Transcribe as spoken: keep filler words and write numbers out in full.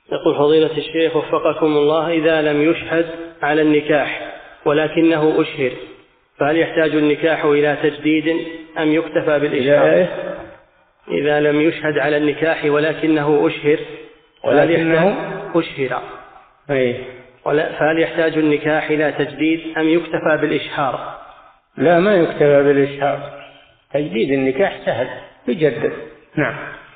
يقول فضيلة الشيخ وفقكم الله، إذا لم يشهد على النكاح ولكنه أشهر، فهل يحتاج النكاح إلى تجديد أم يكتفى بالإشهار؟ إذا لم يشهد على النكاح ولكنه أشهر ولكنه أشهر فهل يحتاج النكاح إلى تجديد أم يكتفى بالإشهار؟ لا، ما يكتفى بالإشهار، تجديد النكاح سهل يجدد. نعم.